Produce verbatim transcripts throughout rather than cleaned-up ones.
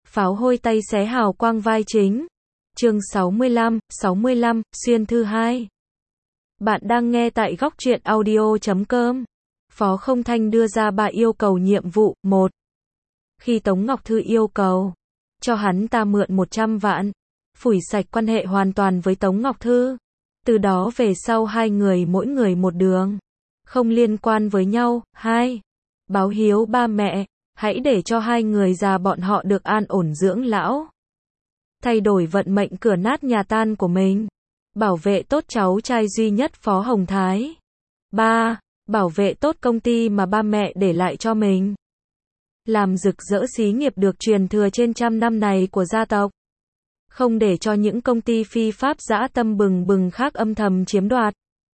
Pháo hôi tay xé hào quang vai chính. Chương sáu mươi lăm, sáu mươi lăm, xuyên thư hai. Bạn đang nghe tại góc truyện audio chấm com. Phó Không Thanh đưa ra ba yêu cầu nhiệm vụ. Một. Khi Tống Ngọc Thư yêu cầu cho hắn ta mượn một trăm vạn, phủi sạch quan hệ hoàn toàn với Tống Ngọc Thư. Từ đó về sau hai người mỗi người một đường, không liên quan với nhau. Hai. Báo hiếu ba mẹ, hãy để cho hai người già bọn họ được an ổn dưỡng lão. Thay đổi vận mệnh cửa nát nhà tan của mình. Bảo vệ tốt cháu trai duy nhất Phó Hồng Thái. Ba. Bảo vệ tốt công ty mà ba mẹ để lại cho mình. Làm rực rỡ xí nghiệp được truyền thừa trên trăm năm này của gia tộc. Không để cho những công ty phi pháp dã tâm bừng bừng khác âm thầm chiếm đoạt.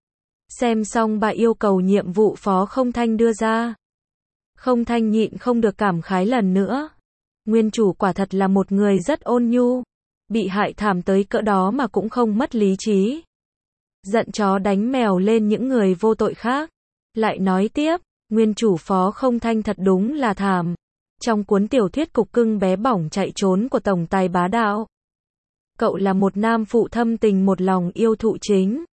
Xem xong ba yêu cầu nhiệm vụ Phó Không Thanh đưa ra. Không Thanh nhịn không được cảm khái lần nữa. Nguyên chủ quả thật là một người rất ôn nhu. Bị hại thảm tới cỡ đó mà cũng không mất lý trí. Giận chó đánh mèo lên những người vô tội khác. Lại nói tiếp, nguyên chủ Phó Không Thanh thật đúng là thảm. Trong cuốn tiểu thuyết Cục Cưng Bé Bỏng Chạy Trốn của Tổng Tài Bá Đạo, cậu là một nam phụ thâm tình một lòng yêu thụ chính.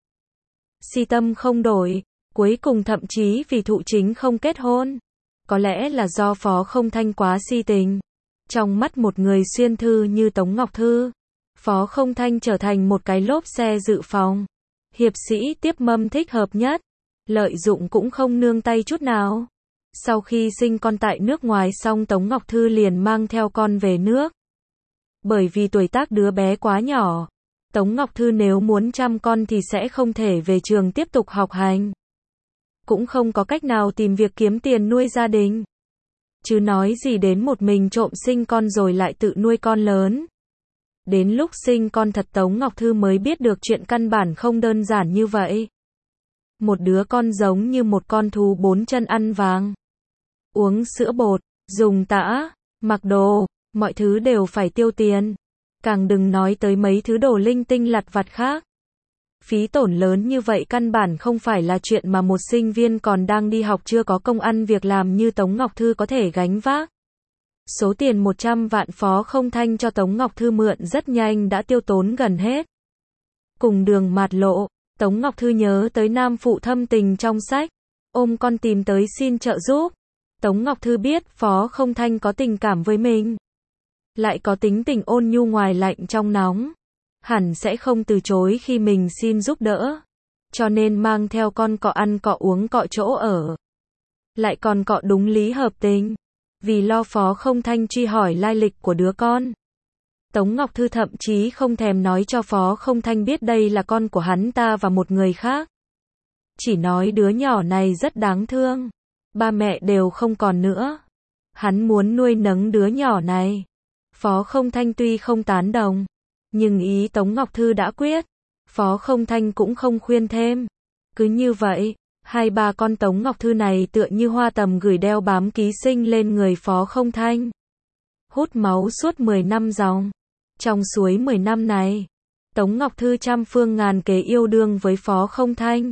Si tâm không đổi, cuối cùng thậm chí vì thụ chính không kết hôn. Có lẽ là do Phó Không Thanh quá si tình. Trong mắt một người xuyên thư như Tống Ngọc Thư, Phó Không Thanh trở thành một cái lốp xe dự phòng. Hiệp sĩ tiếp mâm thích hợp nhất. Lợi dụng cũng không nương tay chút nào. Sau khi sinh con tại nước ngoài xong Tống Ngọc Thư liền mang theo con về nước. Bởi vì tuổi tác đứa bé quá nhỏ, Tống Ngọc Thư nếu muốn chăm con thì sẽ không thể về trường tiếp tục học hành. Cũng không có cách nào tìm việc kiếm tiền nuôi gia đình. Chứ nói gì đến một mình trộm sinh con rồi lại tự nuôi con lớn. Đến lúc sinh con thật Tống Ngọc Thư mới biết được chuyện căn bản không đơn giản như vậy. Một đứa con giống như một con thú bốn chân ăn vàng. Uống sữa bột, dùng tã, mặc đồ, mọi thứ đều phải tiêu tiền. Càng đừng nói tới mấy thứ đồ linh tinh lặt vặt khác. Phí tổn lớn như vậy căn bản không phải là chuyện mà một sinh viên còn đang đi học chưa có công ăn việc làm như Tống Ngọc Thư có thể gánh vác. Số tiền một trăm vạn Phó Không Thanh cho Tống Ngọc Thư mượn rất nhanh đã tiêu tốn gần hết. Cùng đường mạt lộ, Tống Ngọc Thư nhớ tới nam phụ thâm tình trong sách, ôm con tìm tới xin trợ giúp. Tống Ngọc Thư biết Phó Không Thanh có tình cảm với mình, lại có tính tình ôn nhu ngoài lạnh trong nóng, hẳn sẽ không từ chối khi mình xin giúp đỡ. Cho nên mang theo con cọ ăn cọ uống cọ chỗ ở. Lại còn cọ đúng lý hợp tình. Vì lo Phó Không Thanh truy hỏi lai lịch của đứa con, Tống Ngọc Thư thậm chí không thèm nói cho Phó Không Thanh biết đây là con của hắn ta và một người khác. Chỉ nói đứa nhỏ này rất đáng thương. Ba mẹ đều không còn nữa. Hắn muốn nuôi nấng đứa nhỏ này. Phó Không Thanh tuy không tán đồng, nhưng ý Tống Ngọc Thư đã quyết. Phó Không Thanh cũng không khuyên thêm. Cứ như vậy, hai ba con Tống Ngọc Thư này tựa như hoa tầm gửi đeo bám ký sinh lên người Phó Không Thanh. Hút máu suốt mười năm dòng. Trong suối mười năm này, Tống Ngọc Thư trăm phương ngàn kế yêu đương với Phó Không Thanh.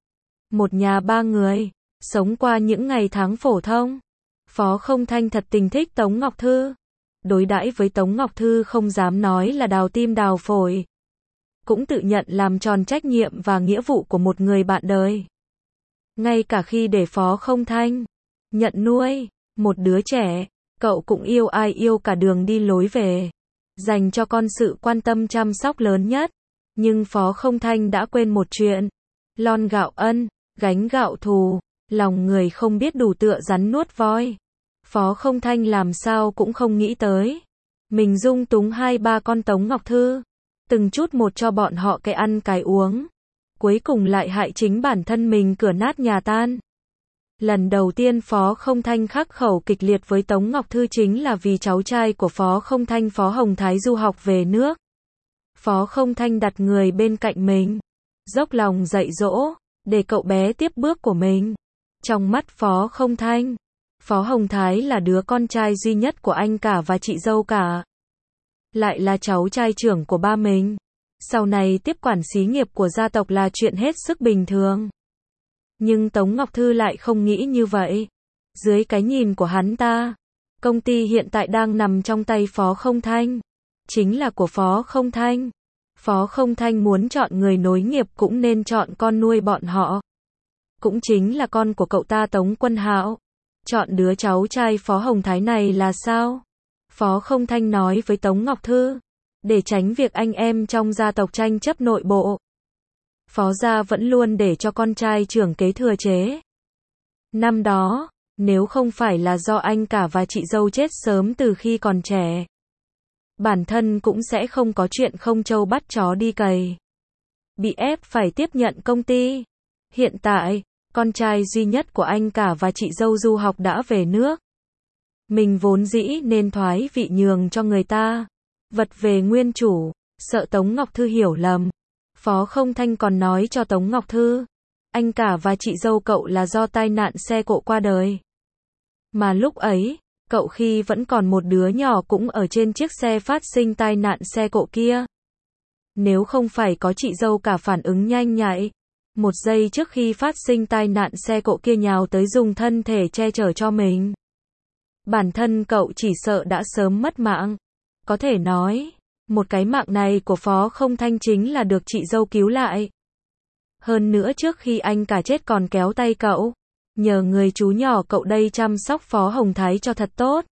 Một nhà ba người, sống qua những ngày tháng phổ thông. Phó Không Thanh thật tình thích Tống Ngọc Thư. Đối đãi với Tống Ngọc Thư không dám nói là đào tim đào phổi. Cũng tự nhận làm tròn trách nhiệm và nghĩa vụ của một người bạn đời. Ngay cả khi để Phó Không Thanh nhận nuôi một đứa trẻ, cậu cũng yêu ai yêu cả đường đi lối về. Dành cho con sự quan tâm chăm sóc lớn nhất. Nhưng Phó Không Thanh đã quên một chuyện. Lon gạo ân, gánh gạo thù. Lòng người không biết đủ tựa rắn nuốt voi. Phó Không Thanh làm sao cũng không nghĩ tới. Mình dung túng hai ba con Tống Ngọc Thư. Từng chút một cho bọn họ cái ăn cái uống. Cuối cùng lại hại chính bản thân mình cửa nát nhà tan. Lần đầu tiên Phó Không Thanh khắc khẩu kịch liệt với Tống Ngọc Thư chính là vì cháu trai của Phó Không Thanh Phó Hồng Thái du học về nước. Phó Không Thanh đặt người bên cạnh mình, dốc lòng dạy dỗ, để cậu bé tiếp bước của mình. Trong mắt Phó Không Thanh, Phó Hồng Thái là đứa con trai duy nhất của anh cả và chị dâu cả. Lại là cháu trai trưởng của ba mình. Sau này tiếp quản xí nghiệp của gia tộc là chuyện hết sức bình thường. Nhưng Tống Ngọc Thư lại không nghĩ như vậy. Dưới cái nhìn của hắn ta, Công ty hiện tại đang nằm trong tay Phó Không Thanh. Chính là của Phó Không Thanh. Phó Không Thanh muốn chọn người nối nghiệp cũng nên chọn con nuôi bọn họ. Cũng chính là con của cậu ta Tống Quân Hạo. Chọn đứa cháu trai Phó Hồng Thái này là sao? Phó Không Thanh nói với Tống Ngọc Thư. Để tránh việc anh em trong gia tộc tranh chấp nội bộ. Phó gia vẫn luôn để cho con trai trưởng kế thừa chế. Năm đó, nếu không phải là do anh cả và chị dâu chết sớm từ khi còn trẻ, bản thân cũng sẽ không có chuyện không trâu bắt chó đi cày. Bị ép phải tiếp nhận công ty. Hiện tại, con trai duy nhất của anh cả và chị dâu du học đã về nước. Mình vốn dĩ nên thoái vị nhường cho người ta. Vật về nguyên chủ, sợ Tống Ngọc Thư hiểu lầm. Phó Không Thanh còn nói cho Tống Ngọc Thư, anh cả và chị dâu cậu là do tai nạn xe cộ qua đời. Mà lúc ấy, cậu khi vẫn còn một đứa nhỏ cũng ở trên chiếc xe phát sinh tai nạn xe cộ kia. Nếu không phải có chị dâu cả phản ứng nhanh nhạy, một giây trước khi phát sinh tai nạn xe cộ kia nhào tới dùng thân thể che chở cho mình, bản thân cậu chỉ sợ đã sớm mất mạng. Có thể nói, một cái mạng này của Phó Không Thanh chính là được chị dâu cứu lại. Hơn nữa trước khi anh cả chết còn kéo tay cậu, nhờ người chú nhỏ cậu đây chăm sóc Phó Hồng Thái cho thật tốt.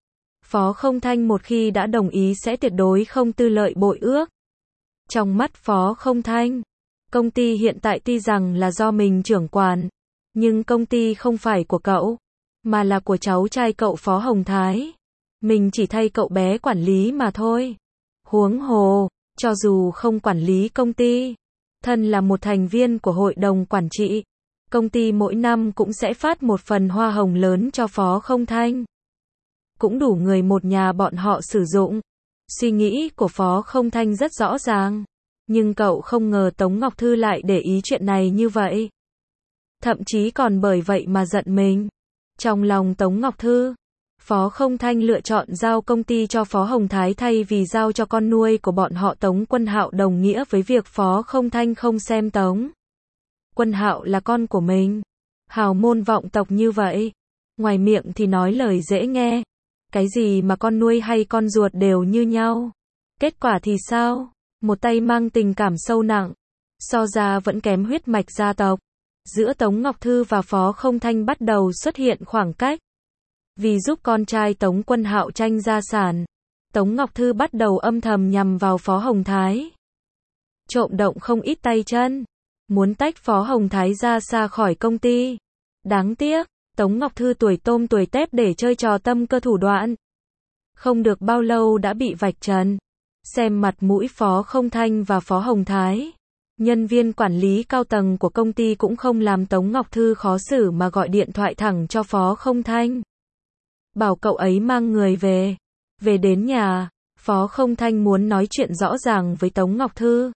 Phó Không Thanh một khi đã đồng ý sẽ tuyệt đối không tư lợi bội ước. Trong mắt Phó Không Thanh, công ty hiện tại tuy rằng là do mình trưởng quản, nhưng công ty không phải của cậu, mà là của cháu trai cậu Phó Hồng Thái. Mình chỉ thay cậu bé quản lý mà thôi. Huống hồ, cho dù không quản lý công ty, thân là một thành viên của hội đồng quản trị, công ty mỗi năm cũng sẽ phát một phần hoa hồng lớn cho Phó Không Thanh. Cũng đủ người một nhà bọn họ sử dụng. Suy nghĩ của Phó Không Thanh rất rõ ràng. Nhưng cậu không ngờ Tống Ngọc Thư lại để ý chuyện này như vậy. Thậm chí còn bởi vậy mà giận mình. Trong lòng Tống Ngọc Thư, Phó Không Thanh lựa chọn giao công ty cho Phó Hồng Thái thay vì giao cho con nuôi của bọn họ Tống Quân Hạo, đồng nghĩa với việc Phó Không Thanh không xem Tống Quân Hạo là con của mình. Hào môn vọng tộc như vậy, ngoài miệng thì nói lời dễ nghe, cái gì mà con nuôi hay con ruột đều như nhau. Kết quả thì sao? Một tay mang tình cảm sâu nặng, so ra vẫn kém huyết mạch gia tộc. Giữa Tống Ngọc Thư và Phó Không Thanh bắt đầu xuất hiện khoảng cách. Vì giúp con trai Tống Quân Hạo tranh gia sản, Tống Ngọc Thư bắt đầu âm thầm nhằm vào Phó Hồng Thái. Trộm động không ít tay chân, muốn tách Phó Hồng Thái ra xa khỏi công ty. Đáng tiếc, Tống Ngọc Thư tuổi tôm tuổi tép để chơi trò tâm cơ thủ đoạn. Không được bao lâu đã bị vạch trần. Xem mặt mũi Phó Không Thanh và Phó Hồng Thái, nhân viên quản lý cao tầng của công ty cũng không làm Tống Ngọc Thư khó xử mà gọi điện thoại thẳng cho Phó Không Thanh. Bảo cậu ấy mang người về. Về đến nhà, Phó Không Thanh muốn nói chuyện rõ ràng với Tống Ngọc Thư.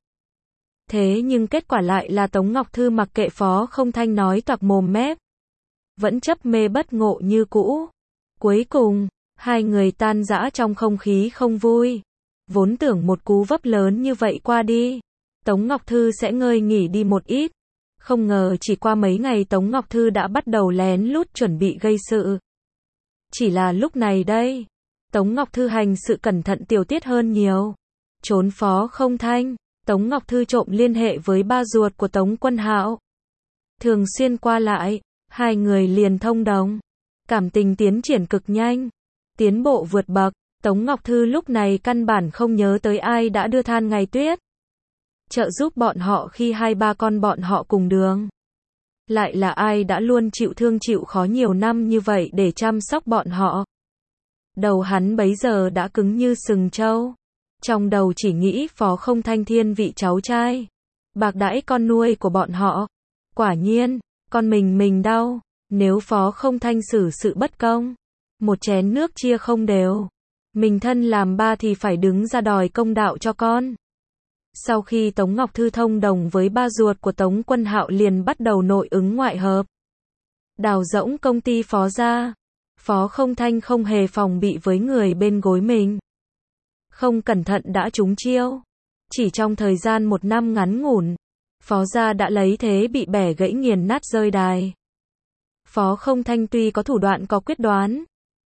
Thế nhưng kết quả lại là Tống Ngọc Thư mặc kệ Phó Không Thanh nói toạc mồm mép, vẫn chấp mê bất ngộ như cũ. Cuối cùng, hai người tan rã trong không khí không vui. Vốn tưởng một cú vấp lớn như vậy qua đi, Tống Ngọc Thư sẽ ngơi nghỉ đi một ít. Không ngờ chỉ qua mấy ngày Tống Ngọc Thư đã bắt đầu lén lút chuẩn bị gây sự. Chỉ là lúc này đây, Tống Ngọc Thư hành sự cẩn thận tiểu tiết hơn nhiều. Trốn Phó Không Thanh, Tống Ngọc Thư trộm liên hệ với ba ruột của Tống Quân Hạo. Thường xuyên qua lại, hai người liền thông đồng. Cảm tình tiến triển cực nhanh, tiến bộ vượt bậc. Tống Ngọc Thư lúc này căn bản không nhớ tới ai đã đưa than ngày tuyết trợ giúp bọn họ khi hai ba con bọn họ cùng đường. Lại là ai đã luôn chịu thương chịu khó nhiều năm như vậy để chăm sóc bọn họ. Đầu hắn bấy giờ đã cứng như sừng trâu. Trong đầu chỉ nghĩ Phó Không Thanh thiên vị cháu trai, bạc đãi con nuôi của bọn họ. Quả nhiên, con mình mình đau. Nếu Phó Không Thanh xử sự bất công, một chén nước chia không đều, mình thân làm ba thì phải đứng ra đòi công đạo cho con. Sau khi Tống Ngọc Thư thông đồng với ba ruột của Tống Quân Hạo liền bắt đầu nội ứng ngoại hợp, đào rỗng công ty Phó gia. Phó Không Thanh không hề phòng bị với người bên gối mình. Không cẩn thận đã trúng chiêu. Chỉ trong thời gian một năm ngắn ngủn, Phó gia đã lấy thế bị bẻ gãy nghiền nát rơi đài. Phó Không Thanh tuy có thủ đoạn có quyết đoán,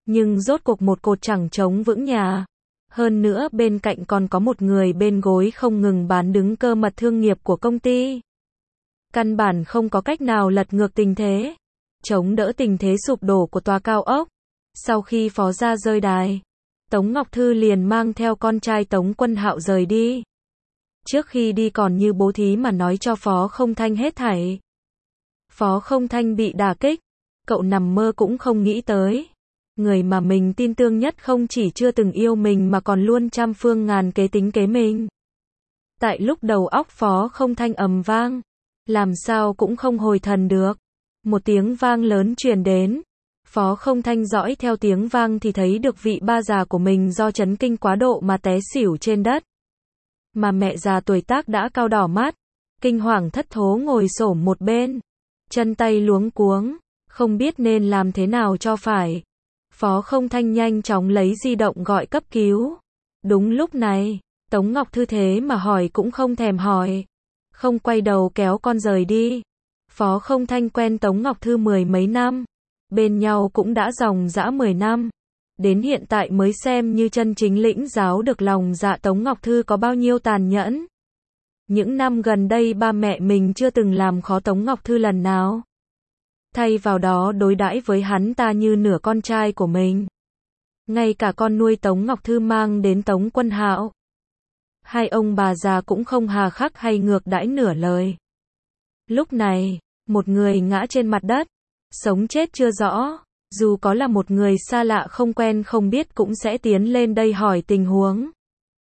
Nhưng rốt cuộc một cột chẳng chống vững nhà. Hơn nữa bên cạnh còn có một người bên gối không ngừng bán đứng cơ mật thương nghiệp của công ty. Căn bản không có cách nào lật ngược tình thế, chống đỡ tình thế sụp đổ của tòa cao ốc. Sau khi Phó gia rơi đài, Tống Ngọc Thư liền mang theo con trai Tống Quân Hạo rời đi. Trước khi đi còn như bố thí mà nói cho Phó Không Thanh hết thảy. Phó Không Thanh bị đả kích, cậu nằm mơ cũng không nghĩ tới. Người mà mình tin tưởng nhất không chỉ chưa từng yêu mình mà còn luôn trăm phương ngàn kế tính kế mình. Tại lúc đầu óc Phó Không Thanh ầm vang, làm sao cũng không hồi thần được. Một tiếng vang lớn truyền đến. Phó Không Thanh dõi theo tiếng vang thì thấy được vị ba già của mình do chấn kinh quá độ mà té xỉu trên đất. Mà mẹ già tuổi tác đã cao đỏ mắt, kinh hoàng thất thố ngồi xổm một bên, chân tay luống cuống, không biết nên làm thế nào cho phải. Phó Không Thanh nhanh chóng lấy di động gọi cấp cứu. Đúng lúc này, Tống Ngọc Thư thế mà hỏi cũng không thèm hỏi, không quay đầu kéo con rời đi. Phó Không Thanh quen Tống Ngọc Thư mười mấy năm, bên nhau cũng đã dòng dã mười năm. Đến hiện tại mới xem như chân chính lĩnh giáo được lòng dạ Tống Ngọc Thư có bao nhiêu tàn nhẫn. Những năm gần đây ba mẹ mình chưa từng làm khó Tống Ngọc Thư lần nào. Thay vào đó đối đãi với hắn ta như nửa con trai của mình. Ngay cả con nuôi Tống Ngọc Thư mang đến Tống Quân Hạo, hai ông bà già cũng không hà khắc hay ngược đãi nửa lời. Lúc này, một người ngã trên mặt đất, sống chết chưa rõ, dù có là một người xa lạ không quen không biết cũng sẽ tiến lên đây hỏi tình huống,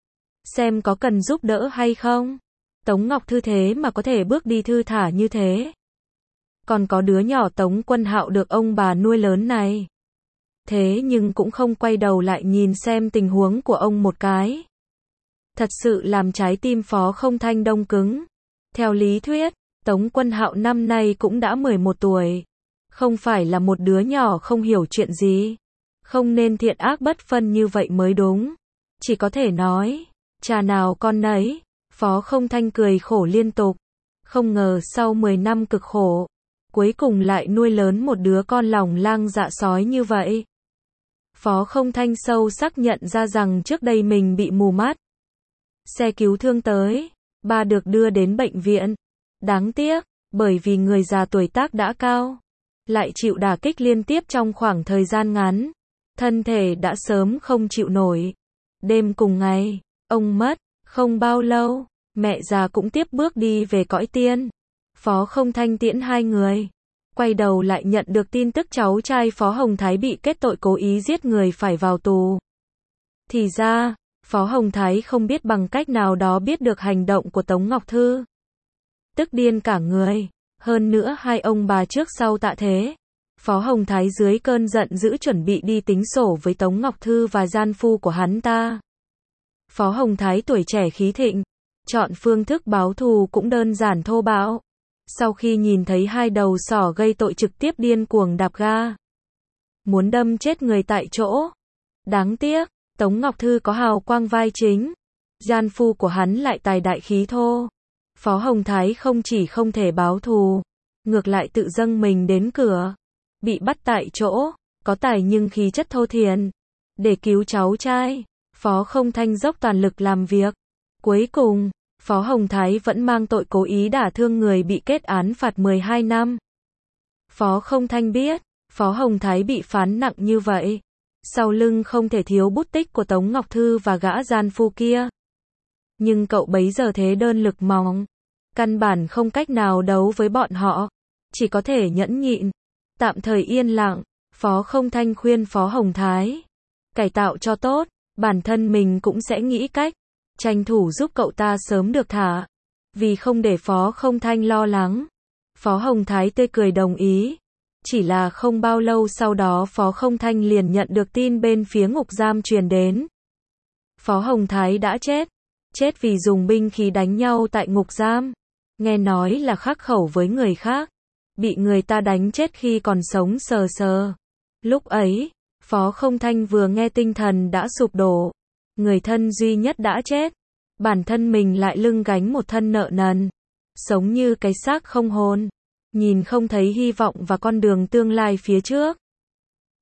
xem có cần giúp đỡ hay không. Tống Ngọc Thư thế mà có thể bước đi thư thả như thế. Còn có đứa nhỏ Tống Quân Hạo được ông bà nuôi lớn này. Thế nhưng cũng không quay đầu lại nhìn xem tình huống của ông một cái. Thật sự làm trái tim Phó Không Thanh đông cứng. Theo lý thuyết, Tống Quân Hạo năm nay cũng đã mười một tuổi. Không phải là một đứa nhỏ không hiểu chuyện gì. Không nên thiện ác bất phân như vậy mới đúng. Chỉ có thể nói, cha nào con nấy. Phó Không Thanh cười khổ liên tục. Không ngờ sau mười năm cực khổ, cuối cùng lại nuôi lớn một đứa con lòng lang dạ sói như vậy. Phó Không Thanh sâu sắc nhận ra rằng trước đây mình bị mù mắt. Xe cứu thương tới, ba được đưa đến bệnh viện. Đáng tiếc, bởi vì người già tuổi tác đã cao, lại chịu đả kích liên tiếp trong khoảng thời gian ngắn. Thân thể đã sớm không chịu nổi. Đêm cùng ngày, ông mất, không bao lâu, mẹ già cũng tiếp bước đi về cõi tiên. Phó Không Thanh tiễn hai người, quay đầu lại nhận được tin tức cháu trai Phó Hồng Thái bị kết tội cố ý giết người phải vào tù. Thì ra, Phó Hồng Thái không biết bằng cách nào đó biết được hành động của Tống Ngọc Thư. Tức điên cả người, hơn nữa hai ông bà trước sau tạ thế. Phó Hồng Thái dưới cơn giận dữ chuẩn bị đi tính sổ với Tống Ngọc Thư và gian phu của hắn ta. Phó Hồng Thái tuổi trẻ khí thịnh, chọn phương thức báo thù cũng đơn giản thô bạo. Sau khi nhìn thấy hai đầu sỏ gây tội trực tiếp điên cuồng đạp ga, muốn đâm chết người tại chỗ. Đáng tiếc, Tống Ngọc Thư có hào quang vai chính, gian phu của hắn lại tài đại khí thô. Phó Hồng Thái không chỉ không thể báo thù, ngược lại tự dâng mình đến cửa, bị bắt tại chỗ, có tài nhưng khí chất thô thiển. Để cứu cháu trai, Phó Không Thanh dốc toàn lực làm việc. Cuối cùng, Phó Hồng Thái vẫn mang tội cố ý đả thương người bị kết án phạt mười hai năm. Phó Không Thanh biết, Phó Hồng Thái bị phán nặng như vậy, sau lưng không thể thiếu bút tích của Tống Ngọc Thư và gã gian phu kia. Nhưng cậu bấy giờ thế đơn lực mỏng, căn bản không cách nào đấu với bọn họ, chỉ có thể nhẫn nhịn, tạm thời yên lặng. Phó Không Thanh khuyên Phó Hồng Thái cải tạo cho tốt, bản thân mình cũng sẽ nghĩ cách tranh thủ giúp cậu ta sớm được thả. Vì không để Phó Không Thanh lo lắng, Phó Hồng Thái tươi cười đồng ý. Chỉ là không bao lâu sau đó Phó Không Thanh liền nhận được tin bên phía ngục giam truyền đến. Phó Hồng Thái đã chết. Chết vì dùng binh khí đánh nhau tại ngục giam. Nghe nói là khắc khẩu với người khác, bị người ta đánh chết khi còn sống sờ sờ. Lúc ấy, Phó Không Thanh vừa nghe tinh thần đã sụp đổ. Người thân duy nhất đã chết, bản thân mình lại lưng gánh một thân nợ nần, sống như cái xác không hồn, nhìn không thấy hy vọng và con đường tương lai phía trước.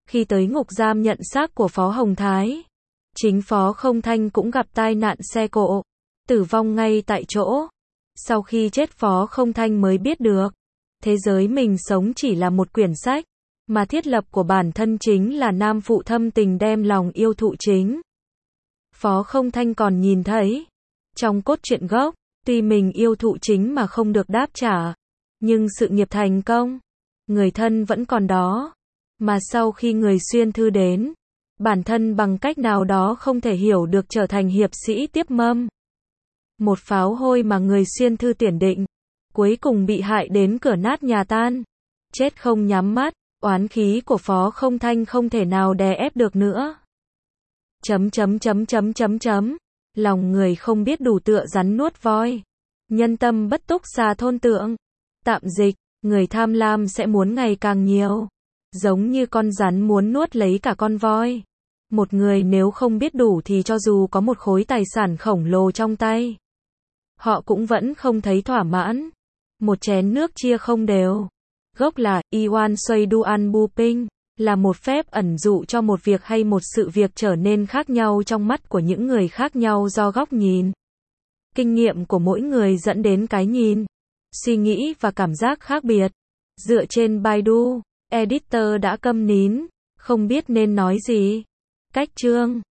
Khi tới ngục giam nhận xác của Phó Hồng Thái, chính Phó Không Thanh cũng gặp tai nạn xe cộ, tử vong ngay tại chỗ. Sau khi chết Phó Không Thanh mới biết được, thế giới mình sống chỉ là một quyển sách, mà thiết lập của bản thân chính là nam phụ thâm tình đem lòng yêu thụ chính. Phó Không Thanh còn nhìn thấy, trong cốt truyện gốc, tuy mình yêu thụ chính mà không được đáp trả, nhưng sự nghiệp thành công, người thân vẫn còn đó. Mà sau khi người xuyên thư đến, bản thân bằng cách nào đó không thể hiểu được trở thành hiệp sĩ tiếp mâm. Một pháo hôi mà người xuyên thư tiền định, cuối cùng bị hại đến cửa nát nhà tan, chết không nhắm mắt, oán khí của Phó Không Thanh không thể nào đè ép được nữa. Chấm chấm chấm chấm chấm chấm, lòng người không biết đủ tựa rắn nuốt voi, nhân tâm bất túc xà thôn tượng. Tạm dịch, người tham lam sẽ muốn ngày càng nhiều, giống như con rắn muốn nuốt lấy cả con voi. Một người nếu không biết đủ thì cho dù có một khối tài sản khổng lồ trong tay, họ cũng vẫn không thấy thỏa mãn. Một chén nước chia không đều. Gốc là Iwan Xoay Duan Buping, là một phép ẩn dụ cho một việc hay một sự việc trở nên khác nhau trong mắt của những người khác nhau do góc nhìn. Kinh nghiệm của mỗi người dẫn đến cái nhìn, suy nghĩ và cảm giác khác biệt. Dựa trên Baidu, editor đã câm nín, không biết nên nói gì. Cách chương